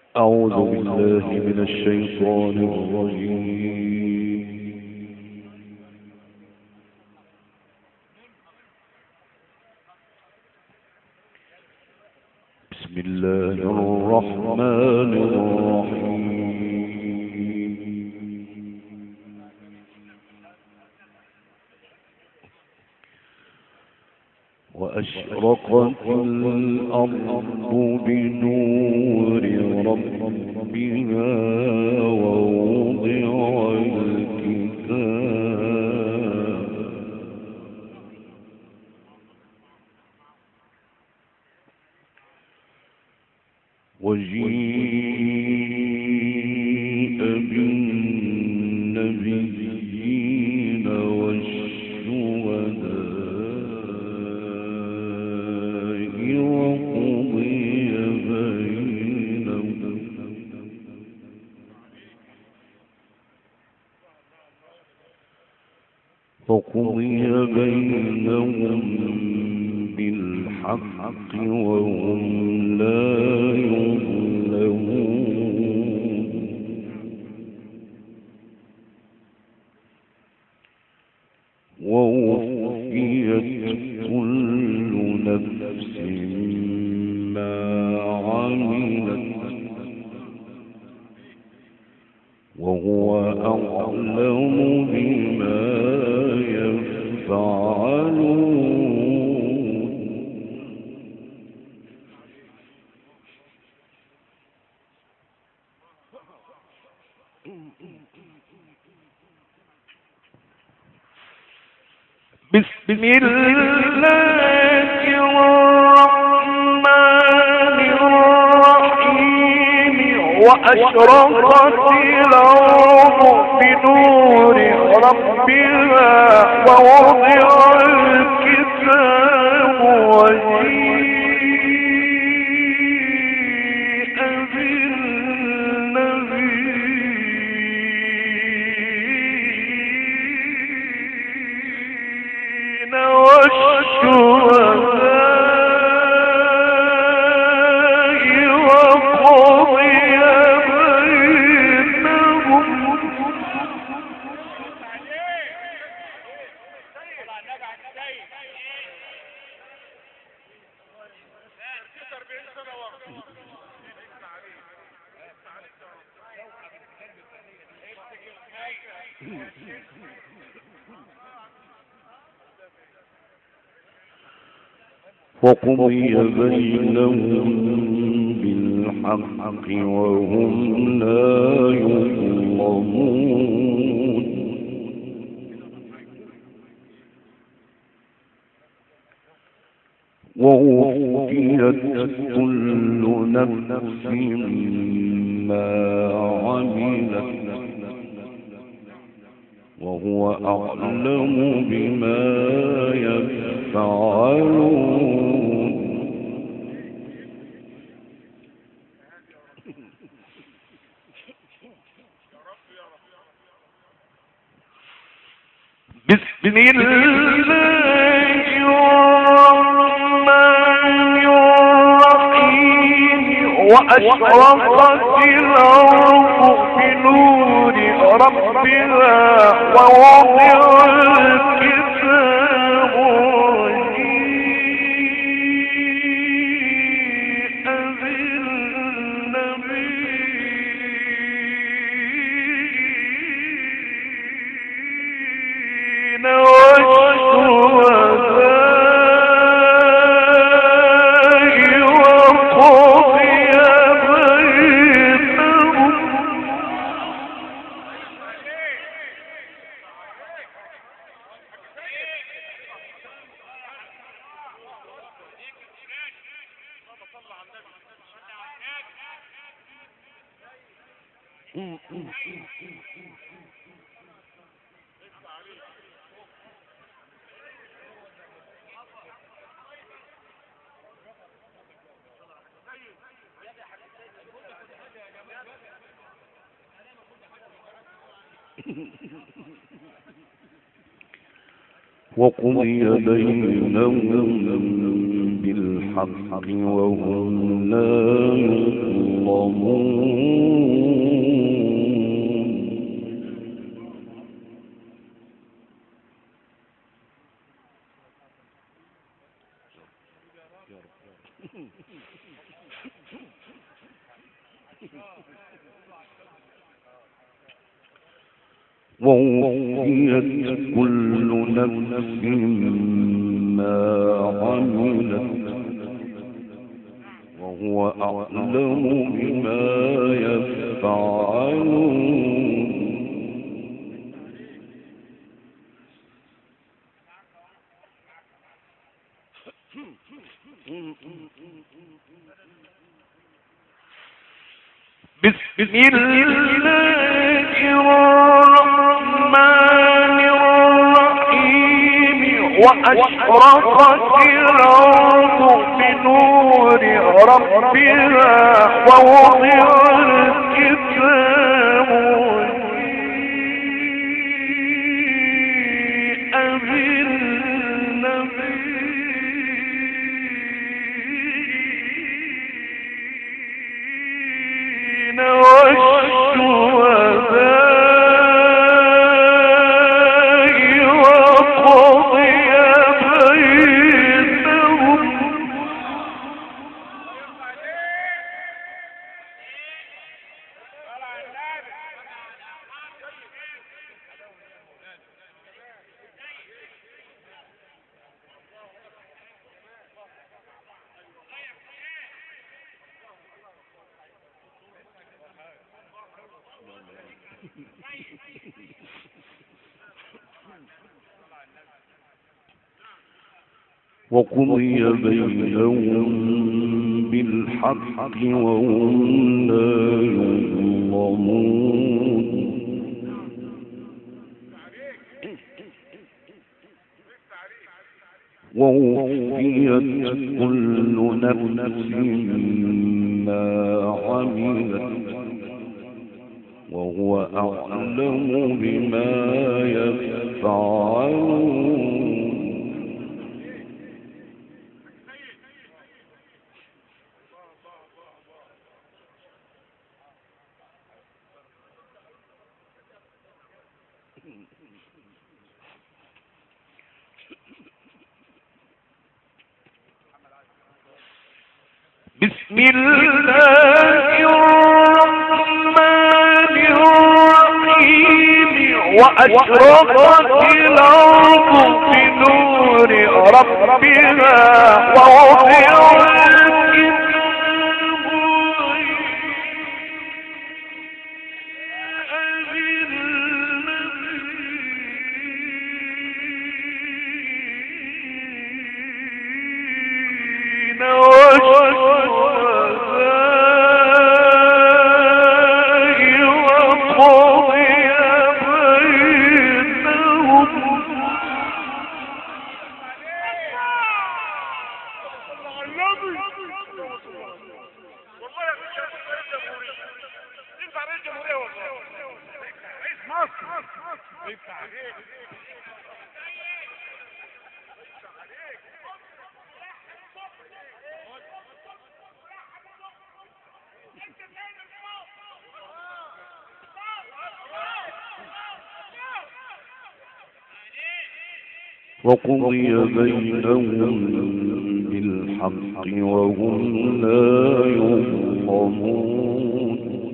أعوذ بالله من الشيطان الرجيم. بسم الله الرحمن الرحيم. وأشرقت الأرض بنور ربها ووضع الكتاب وجيء بالنبيين والشهداء وقضي بينهم بالحق وهم لا يظلمون. ووفيت كل نفس ما عملت وهو أعلم بما يفعلون. بسم الله الرحمن الرحيم. وأشرقت الأرض بنور ربها ووضع الكتاب وجيء بالنبيين والشهداء وقضي بينهم وقضي بينهم بالحق وهم لا يظلمون. ووفيت كل نفس ما عملت وهو أعلم بما يفعلون. بسم الله الرحمن الرحيم. وأشرقت الأرض بنور ربها ووضع الكتاب وجيء بالنبيين والشهداء وقضي بينهم. وقضي بينهم بالحق وهم لا يظلمون. ووفيت كل نفس ما عملت وهو أعلم بما يفعلون. بسم الله الرحمن الرحيم. وأشرقت الأرض بنور ربها ووضع الكتاب وقضي بينهم بالحق وهم لا يظلمون. ووفيت كل نفس ما عملت وهو أعلم بما يفعلون. بسم الله الرحمن الرحيم. وأشرقت الأرض بنور ربها ووضع وقضي بينهم بالحق وهم لا يظلمون.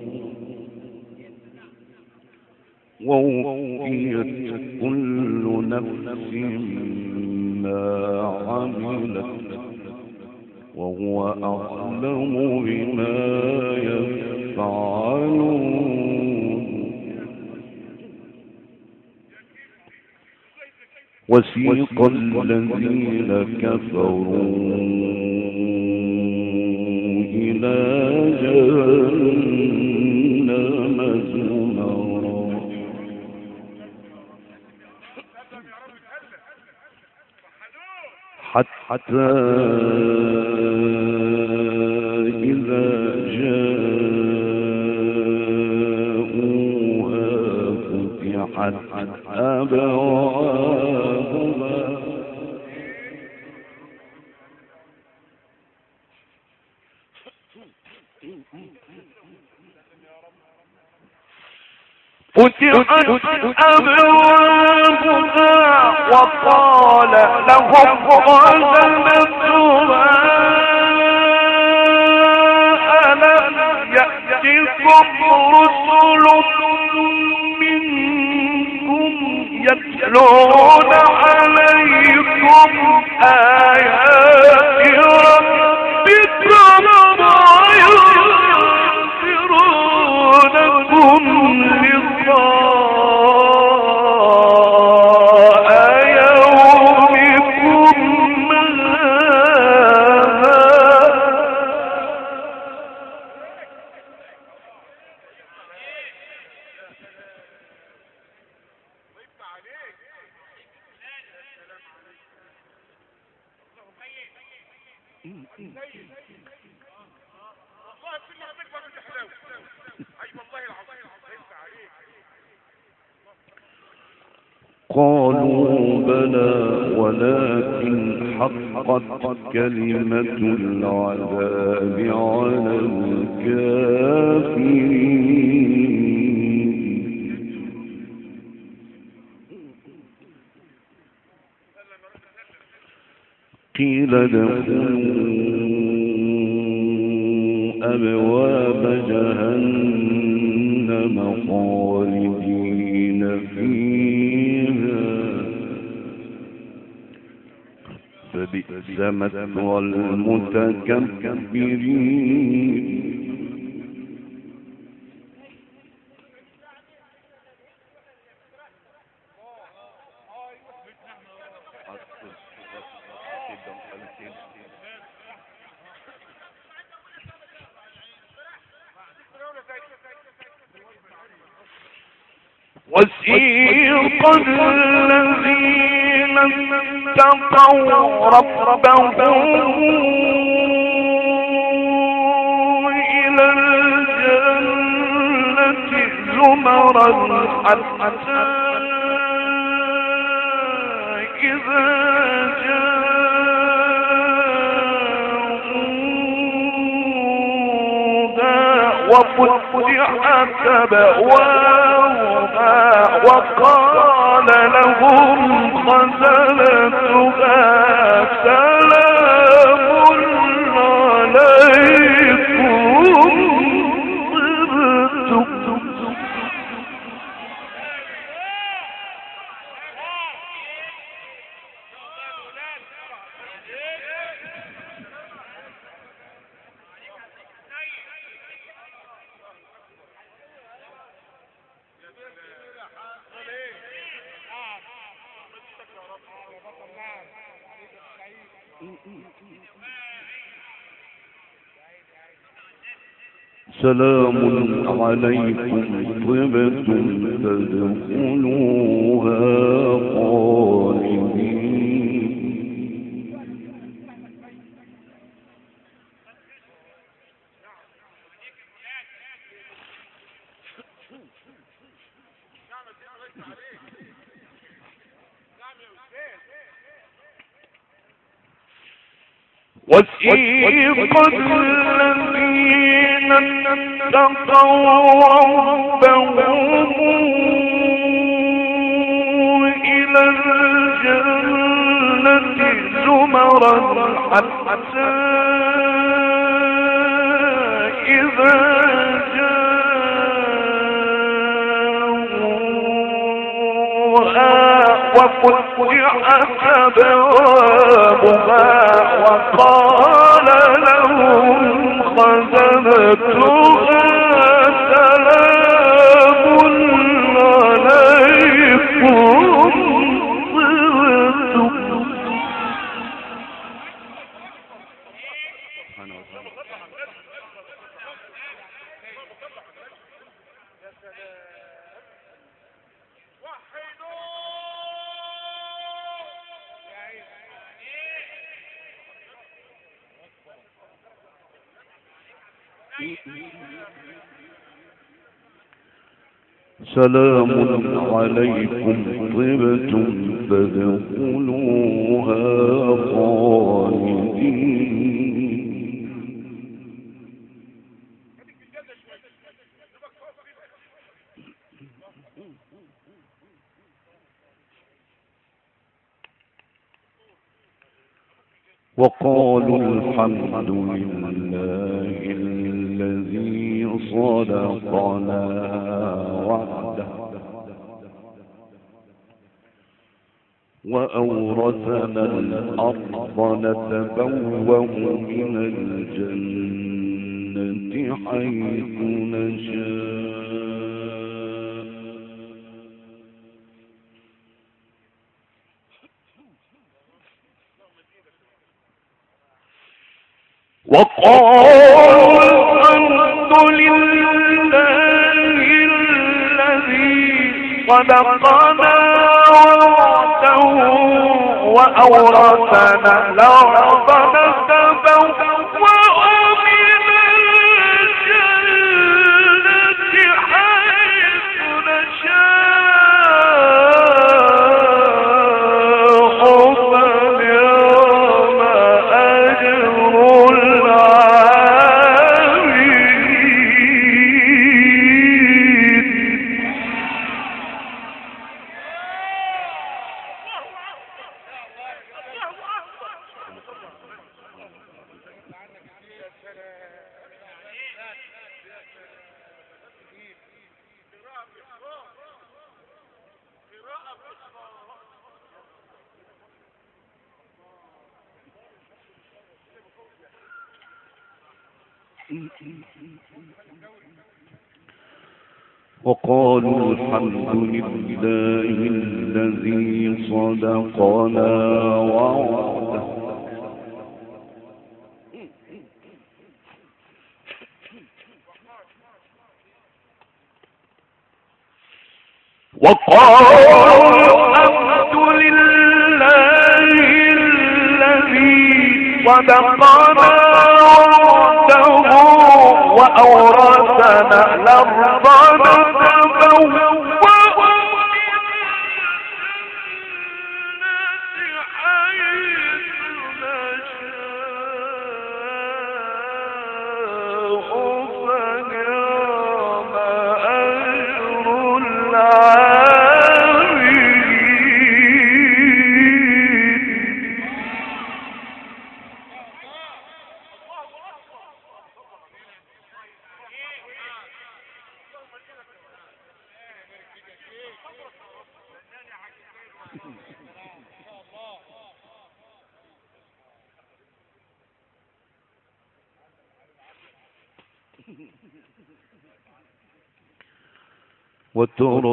ووفيت كل نفس ما عملت وهو أعلم بما يفعلون. وسيق الذين كفروا إلى جهنم زمرا حتى إذا جاءوها فتحت أبوابها فتحت أبوابها وقال لهم خزنتها ألم يأتكم رسل منكم يتلون عليكم آيات ربكم وينذرونكم لقاء يومكم هذا. قالوا بلى ولكن حقت كلمة العذاب على الكافرين. قيل ادخلوا أبواب جهنم خالدين فيها فبئس مثوى المتكبرين. وسيق الذين اتقوا ربهم إلى الجنة زمرا حتى إذا وفتحت أبوابها وقال لهم خزنتها سلام عليكم طبتم. سلام عليكم طبتم فادخلوها خالدين. وسيق الذين اتقوا ربهم إلى الجنة زمرا حتى إذا جاءوها وفتحت أبوابها وقال لهم خزنتها سلام عليكم طبتم. سلام عليكم طبتم فادخلوها خالدين. وقالوا الحمد لله الذي صدقنا وعده وأورثنا الأرض نتبوأ من الجنة حيث نشاء وقالوا الحمد لله الذي صدقنا وعده وأورثنا الأرض نتبوأ من الجنة حيث نشاء فنعم أجر وقالوا الحمد لله الذي صدقنا وعده وقالوا الحمد لله الذي صدقنا وعده وأورثنا الأرض نتبوأ وترى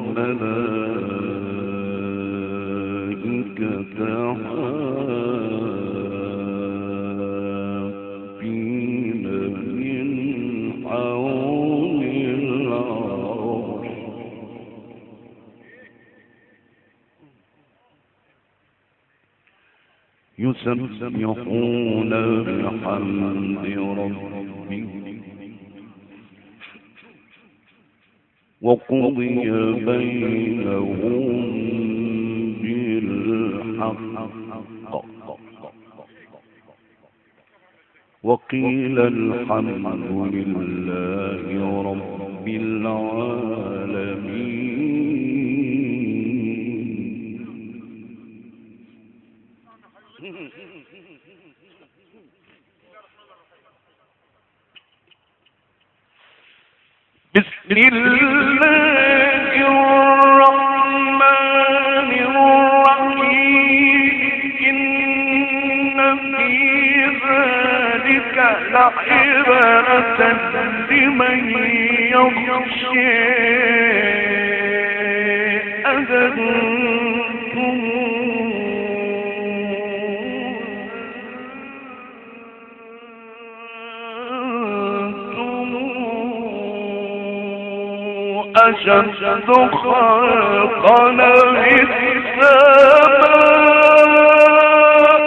الملائكة حافين من حول العرش يسبحون بحمد ربهم وقضي بينهم بالحق وقيل الحمد لله رب العالمين. بسم الله الرحمن الرحيم. إن في ذلك لعبرة لمن يخشى أشد خلقا من السماء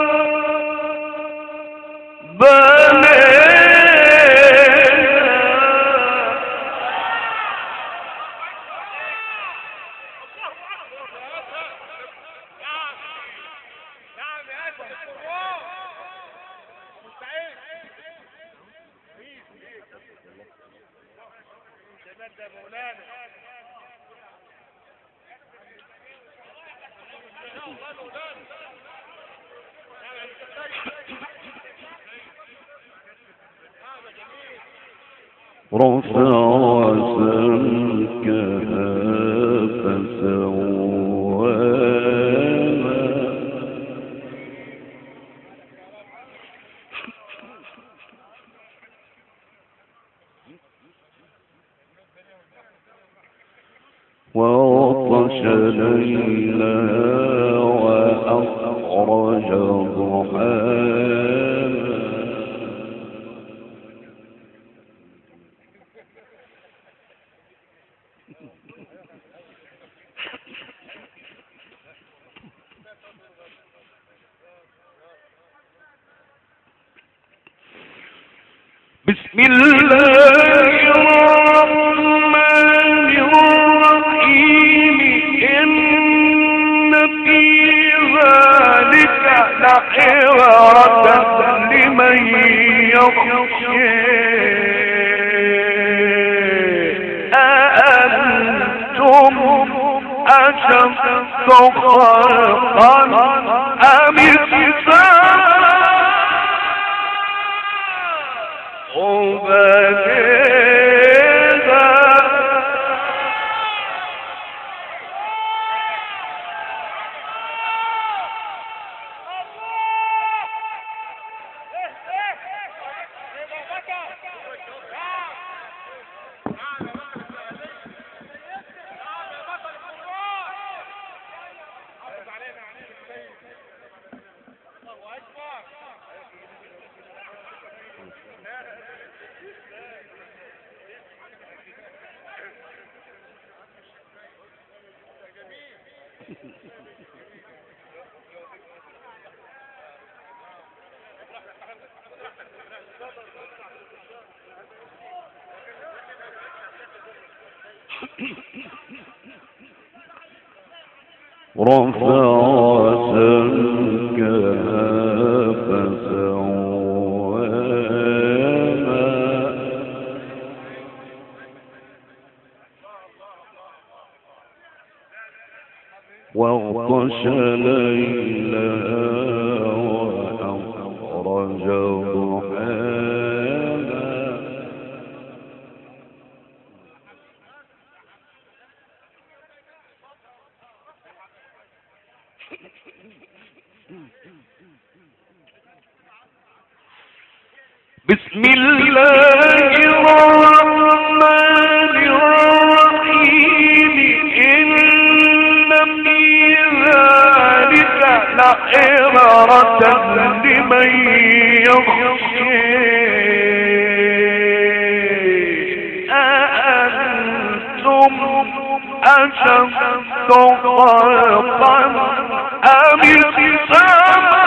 بنينا رفع سمكها فسواها وأغطش ليلها وأخرج ضحاها بسم الله الرحمن الرحيم إن في ذلك لعبرة لمن يخشى أأنتم أشد خلقا أم السماء رفع سمكها فسواها وأغطش ليلها وأخرج ضحاها بسم الله الرحمن الرحيم إن في ذلك لعبرة لمن يخشى أأنتم أشد خلقا أم السماء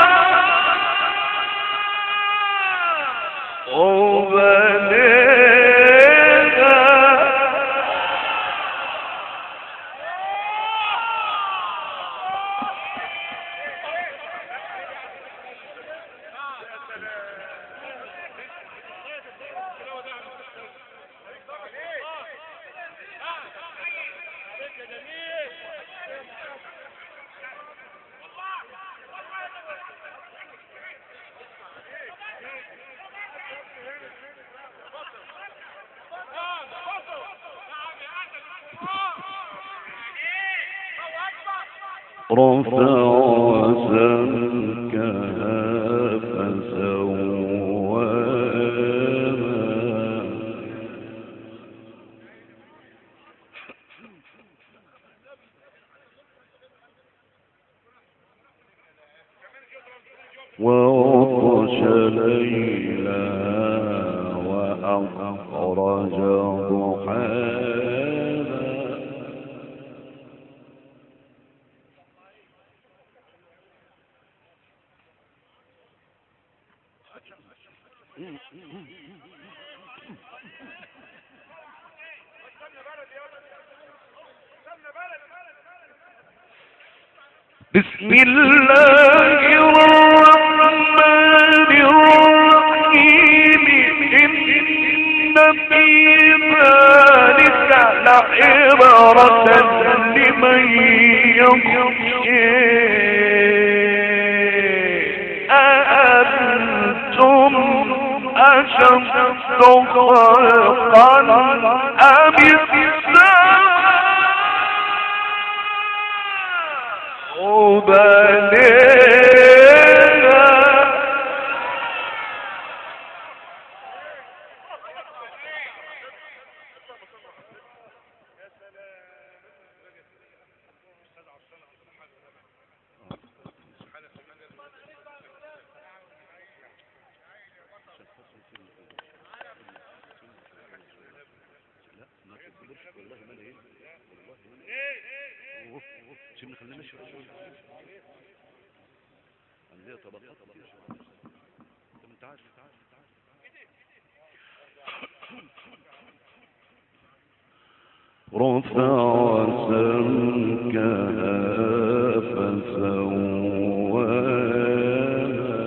رفع سمكها فسواها وأغطش ليلها وأخرج ضحاها بسم الله الرحمن الرحيم إن في ذلك لعبرة لمن يخشى أشد خلقا أم السماء بنيها رفع سمكها فسواها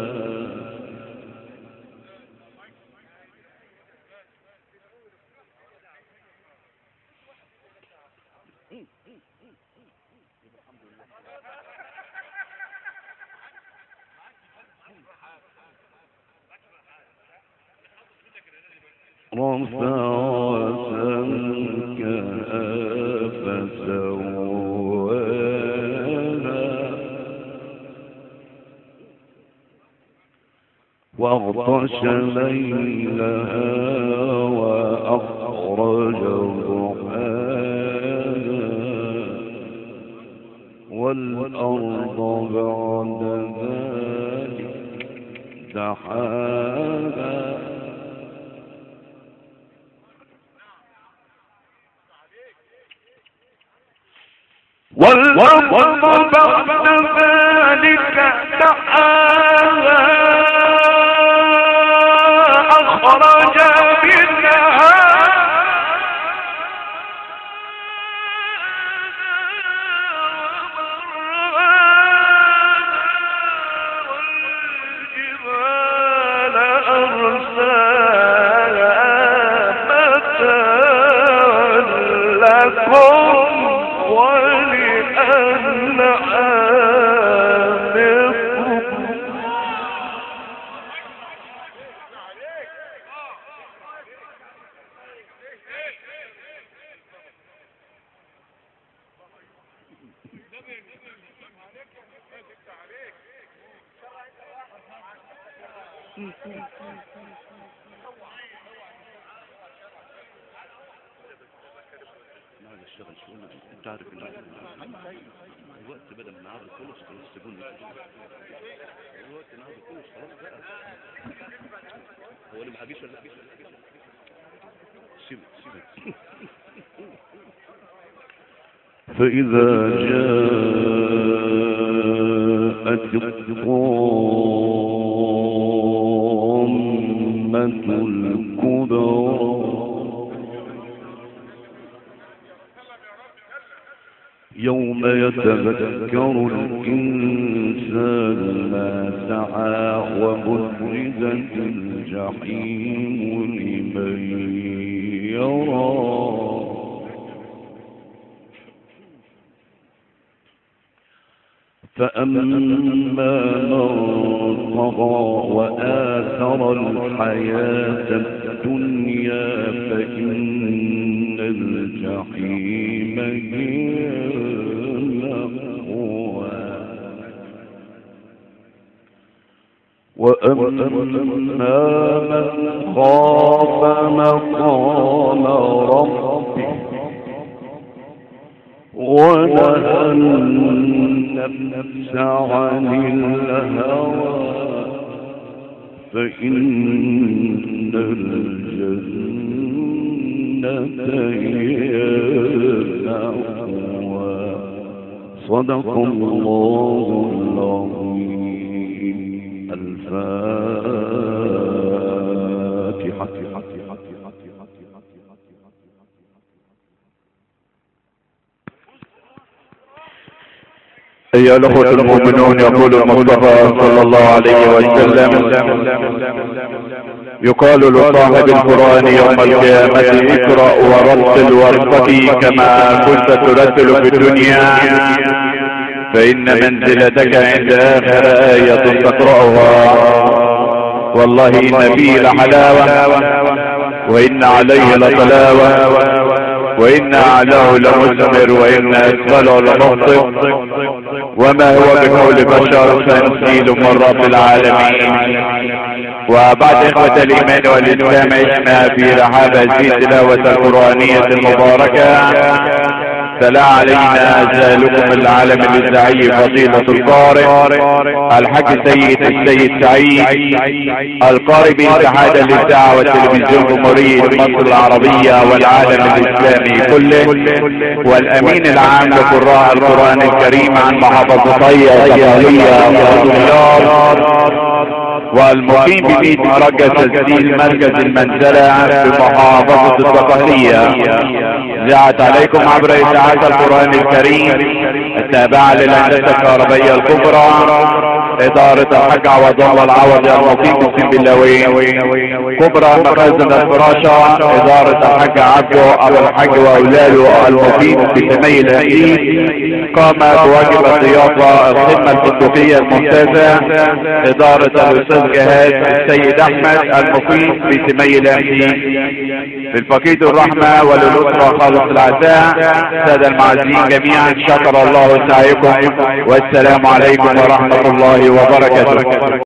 واغطش ليلها وأخرج ضحاها والأرض بعد ذلك دحاها والأرض بعد ذلك دحاها أخرج منها والجبال أرساها متاعا لكم ولأنعامكم اشتغل شغل انت عارف ان الوقت بدل ما نعرض خلص سيبوني الوقت نعرض خلص خلاص بقى هو اللي محبيش ولا سيبه فإذا جاءت الطامة الكبرى يوم يتذكر الإنسان ما سعى وبرزت الجحيم لمن يرى فأما من طغى وآثر الحياة الدنيا فإن الجحيم هي المأوى وأما من خاف مقام ربه ونهى النفس عن الهوى فإن الجنة هي المأوى صدق الله العظيم الفاتحة أيها الأخوة المؤمنون، يقول المصطفى صلى الله عليه وسلم: يقال لصاحب القرآن يوم القيامة: اقرأ ورتل وارتقي كما كنت ترتل في الدنيا، فإن منزلتك عند آخر آية تقرأها. والله إن فيه لحلاوة وإن عليه لطلاوة وإن أعلاه لمثمر وإن أسفله لمخطئ وما هو بقول بشر فنسيل من رب العالمين. وبعد إخوة الإيمان والإسلام عشنا في رحاب هذه التلاوة القرآنية المباركة. تلا علينا زالكم العالم الإذاعي فضيلة القارئ الحاج السيد سعيد القارئ باتحاد الإذاعة والتلفزيون جمهورية مصر العربية والعالم الإسلامي كله، والأمين العام لقراء القرآن الكريم عن محافظتي الزقازيق ودمياط، والمقيم ببيت مركز تسجيل مركز المنزلة بمحافظة الزقازيق. جاءت عليكم عبر إذاعة القرآن الكريم التابعة للهندسة الكهربائية الكبرى إدارة الحاج عوض الله العوضي المقيم بسم بالله كبرى مخازن الفراشة إدارة الحاج عبده أبو الحاج وأولاده المقيم في سمي الأهلي. قام بواجب الضيافة الخدمة الفندقية الممتازة إدارة الأستاذ جهاد السيد أحمد المقيم في سمي الأهلي. في الفقيد الرحمة وللأسرة خالص العزاء. سادة المعزين جميعا شكر الله سعيكم والسلام عليكم ورحمة الله وبركاته.